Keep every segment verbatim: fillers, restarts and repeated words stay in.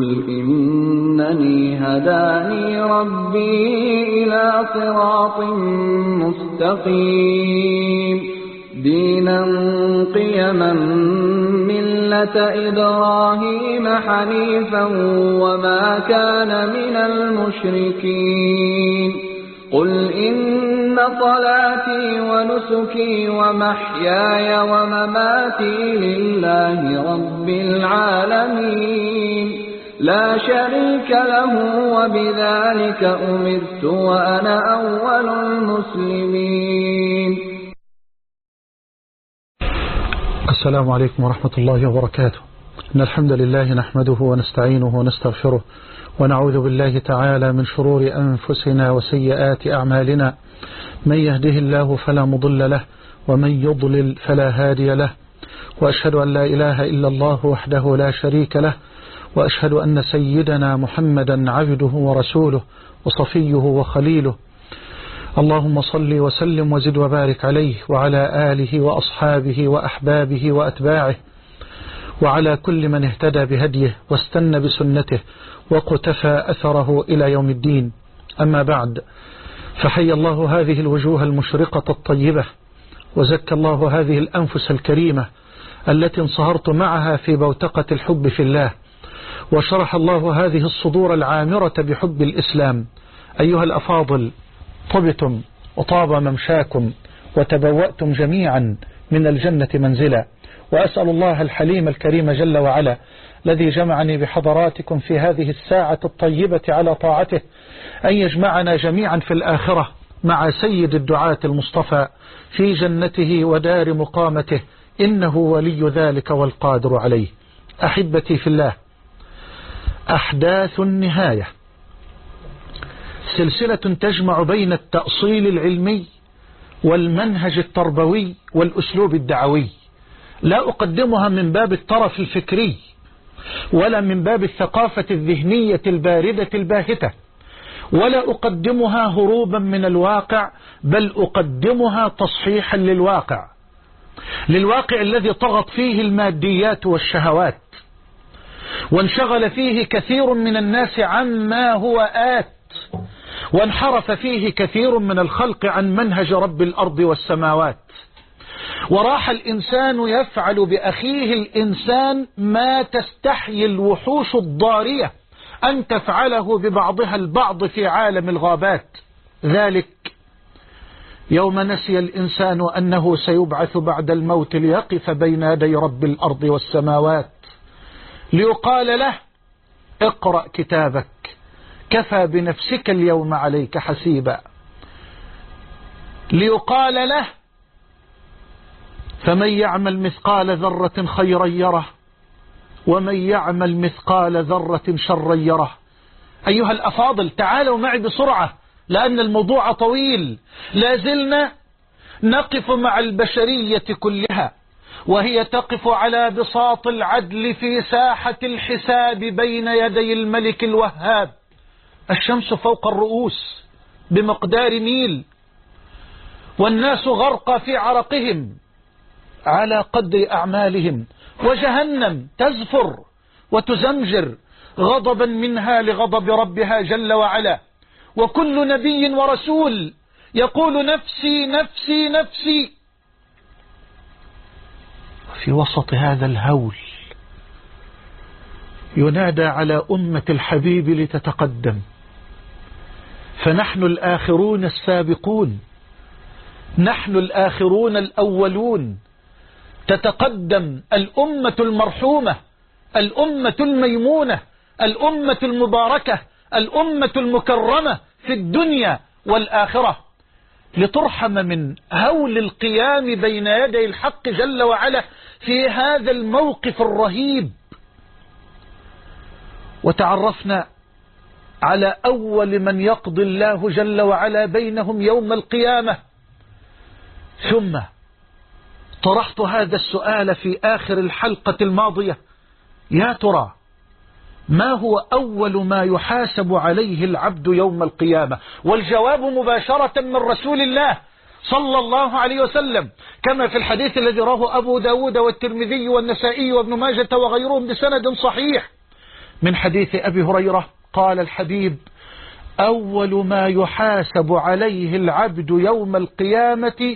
قل إنني هداني ربي إلى صراط مستقيم دينا قيما ملة إبراهيم حنيفا وما كان من المشركين قل إن صلاتي ونسكي ومحياي ومماتي لله رب العالمين لا شريك له وبذلك أمرت وأنا أول المسلمين. السلام عليكم ورحمة الله وبركاته. إن الحمد لله نحمده ونستعينه ونستغفره ونعوذ بالله تعالى من شرور أنفسنا وسيئات أعمالنا، من يهده الله فلا مضل له ومن يضلل فلا هادي له، وأشهد أن لا إله إلا الله وحده لا شريك له، وأشهد أن سيدنا محمدا عبده ورسوله وصفيه وخليله. اللهم صل وسلم وزد وبارك عليه وعلى آله وأصحابه وأحبابه وأتباعه وعلى كل من اهتدى بهديه واستنى بسنته وقتفى أثره إلى يوم الدين. أما بعد، فحي الله هذه الوجوه المشرقة الطيبة، وزكى الله هذه الأنفس الكريمة التي انصهرت معها في بوتقة الحب في الله، وشرح الله هذه الصدور العامرة بحب الإسلام. أيها الأفاضل، طبتم وطاب ممشاكم وتبوأتم جميعا من الجنة منزلا، وأسأل الله الحليم الكريم جل وعلا الذي جمعني بحضراتكم في هذه الساعة الطيبة على طاعته أن يجمعنا جميعا في الآخرة مع سيد الدعاة المصطفى في جنته ودار مقامته، إنه ولي ذلك والقادر عليه. أحبتي في الله، أحداث النهاية سلسلة تجمع بين التأصيل العلمي والمنهج التربوي والأسلوب الدعوي، لا أقدمها من باب الطرف الفكري ولا من باب الثقافة الذهنية الباردة الباهتة، ولا أقدمها هروبا من الواقع، بل أقدمها تصحيحا للواقع للواقع الذي طغت فيه الماديات والشهوات، وانشغل فيه كثير من الناس عما هو آت، وانحرف فيه كثير من الخلق عن منهج رب الأرض والسماوات، وراح الإنسان يفعل بأخيه الإنسان ما تستحيي الوحوش الضارية أن تفعله ببعضها البعض في عالم الغابات. ذلك يوم نسي الإنسان أنه سيبعث بعد الموت ليقف بين يدي رب الأرض والسماوات، ليقال له: اقرأ كتابك كفى بنفسك اليوم عليك حسيبا، ليقال له: فمن يعمل مثقال ذرة خيرا يره ومن يعمل مثقال ذرة شرا يره. أيها الأفاضل، تعالوا معي بسرعة لأن الموضوع طويل. لازلنا نقف مع البشرية كلها وهي تقف على بساط العدل في ساحة الحساب بين يدي الملك الوهاب. الشمس فوق الرؤوس بمقدار ميل، والناس غرق في عرقهم على قدر أعمالهم، وجهنم تزفر وتزمجر غضبا منها لغضب ربها جل وعلا، وكل نبي ورسول يقول: نفسي نفسي نفسي. في وسط هذا الهول ينادى على أمة الحبيب لتتقدم، فنحن الآخرون السابقون، نحن الآخرون الأولون. تتقدم الأمة المرحومة، الأمة الميمونة، الأمة المباركة، الأمة المكرمة في الدنيا والآخرة، لترحم من هول القيام بين يدي الحق جل وعلا في هذا الموقف الرهيب. وتعرفنا على أول من يقضي الله جل وعلا بينهم يوم القيامة، ثم طرحت هذا السؤال في آخر الحلقة الماضية: يا ترى ما هو أول ما يحاسب عليه العبد يوم القيامة؟ والجواب مباشرة من رسول الله صلى الله عليه وسلم، كما في الحديث الذي رواه أبو داود والترمذي والنسائي وابن ماجة وغيرهم بسند صحيح: من حديث أبي هريرة قال الحبيب: أول ما يحاسب عليه العبد يوم القيامة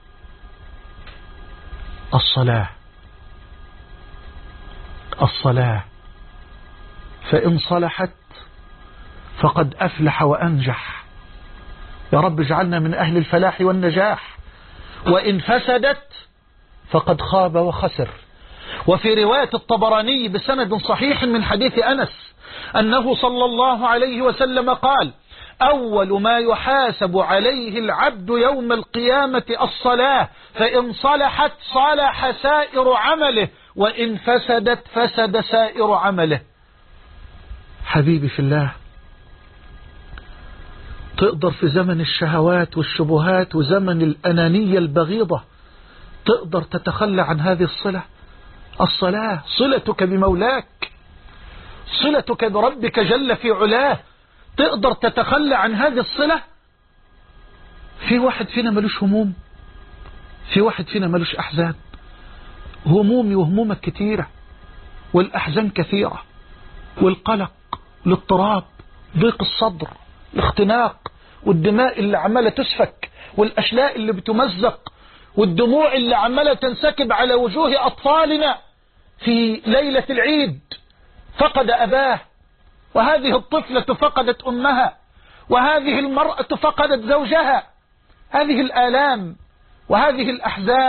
الصلاة الصلاة فإن صلحت فقد أفلح وأنجح. يا رب اجعلنا من أهل الفلاح والنجاح. وإن فسدت فقد خاب وخسر. وفي رواية الطبراني بسند صحيح من حديث أنس أنه صلى الله عليه وسلم قال: أول ما يحاسب عليه العبد يوم القيامة الصلاة فإن صلحت صلح سائر عمله وإن فسدت فسد سائر عمله. حبيبي في الله، تقدر في زمن الشهوات والشبهات وزمن الأنانية البغيضة تقدر تتخلى عن هذه الصلة؟ الصلاة صلتك بمولاك، صلتك بربك جل في علاه، تقدر تتخلى عن هذه الصلة؟ في واحد فينا ملوش هموم، في واحد فينا ملوش أحزان. همومي وهمومك كتيرة، والأحزان كثيرة، والقلق، الاضطراب، ضيق الصدر، الاختناق، والدماء اللي عمالة تسفك، والأشلاء اللي بتمزق، والدموع اللي عمالة تنسكب على وجوه أطفالنا في ليلة العيد. فقد أباه، وهذه الطفلة فقدت أمها، وهذه المرأة فقدت زوجها. هذه الآلام وهذه الأحزان